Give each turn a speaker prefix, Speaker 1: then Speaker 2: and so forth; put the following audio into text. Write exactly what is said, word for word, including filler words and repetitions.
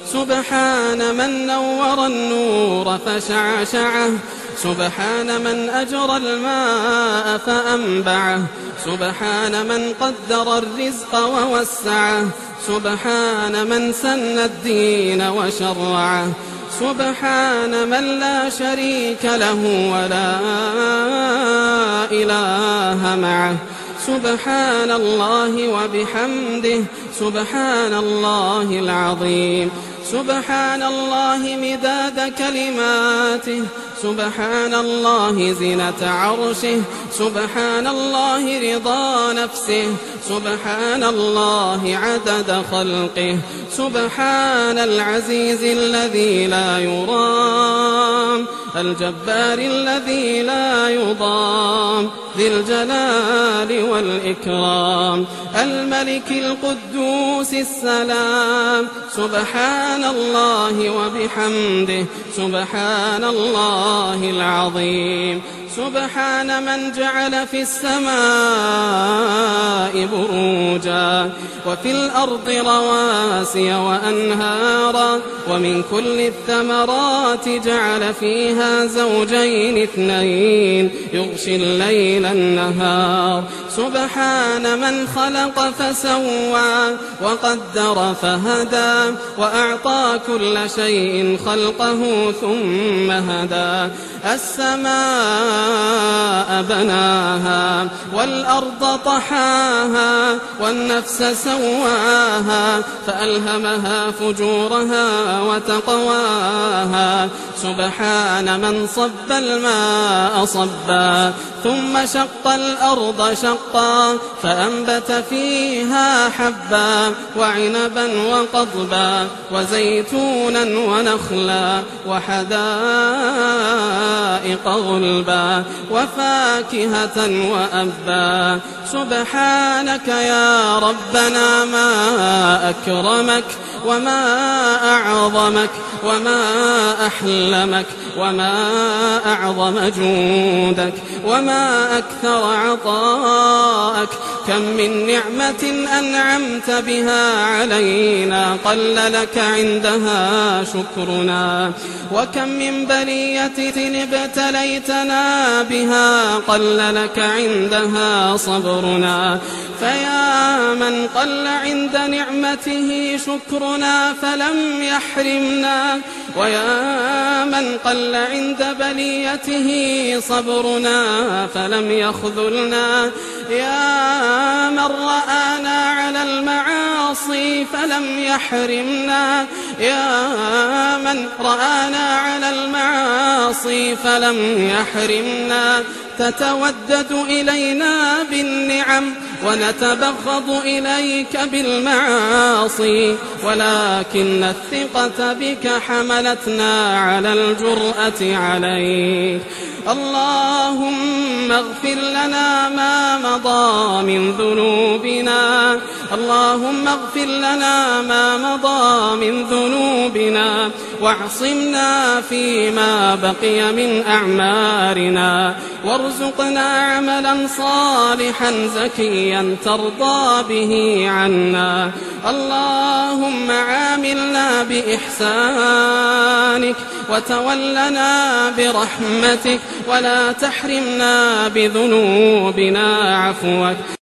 Speaker 1: سبحان من نور النور فشعشعه، سبحان من أجرى الماء فأنبعه، سبحان من قدر الرزق ووسعه، سبحان من سن الدين وشرعه، سبحان من لا شريك له ولا إله معه، سبحان الله وبحمده، سبحان الله العظيم، سبحان الله مداد كلماته، سبحان الله زنة عرشه، سبحان الله رضا نفسه، سبحان الله عدد خلقه، سبحان العزيز الذي لا يرام، الجبار الذي لا يضام، ذي الجلال والإكرام، الملك القدوس السلام، سبحان الله وبحمده، سبحان الله العظيم، سبحان من جعل في السماء بروجا وفي الأرض رواسي وأنهارا ومن كل الثمرات جعل فيها زوجين اثنين يغشي الليل النهار، سبحان من خلق فسوى وقدر فهدى وأعطى كل شيء خلقه ثم هدى، السماء بناها والأرض طحاها والنفس سواها فألهمها فجورها وتقواها، سبحان من صب الماء صبا ثم شق الأرض شقا فأنبت فيها حبا وعنبا وقضبا وزيتونا ونخلا وحدائق غلبا وفاكهة وأبا، سبحانك يا ربنا ما أكرمك وما أعظمك وما أحلمك وما أعظم جودك وما أكثر عطاءك، كم من نعمة أنعمت بها علينا قل لك عندها شكرنا، وكم من بلية ابتليتنا بها قل لك عندها صبرنا، فيا من قل عند نعمته شكرنا فلم يحرمنا، ويا من قل عند بليته صبرنا فلم يخذلنا، يا من رآنا على المعاصي فلم يحرمنا، يا من رآنا على المعاصي فلم يحرمنا، تتودد إلينا بالنعم ونتبغض إليك بالمعاصي، ولكن الثقة بك حملتنا على الجرأة عليك. اللهم اغفر لنا ما مضى من ذنوبنا، اللهم اغفر لنا ما مضى من ذنوبنا واعصمنا فيما بقي من أعمارنا، وارزقنا عملا صالحا زكيا ترضى به عنا. اللهم عاملنا بإحسانك وتولنا برحمتك ولا تحرمنا بذنوبنا عفوك.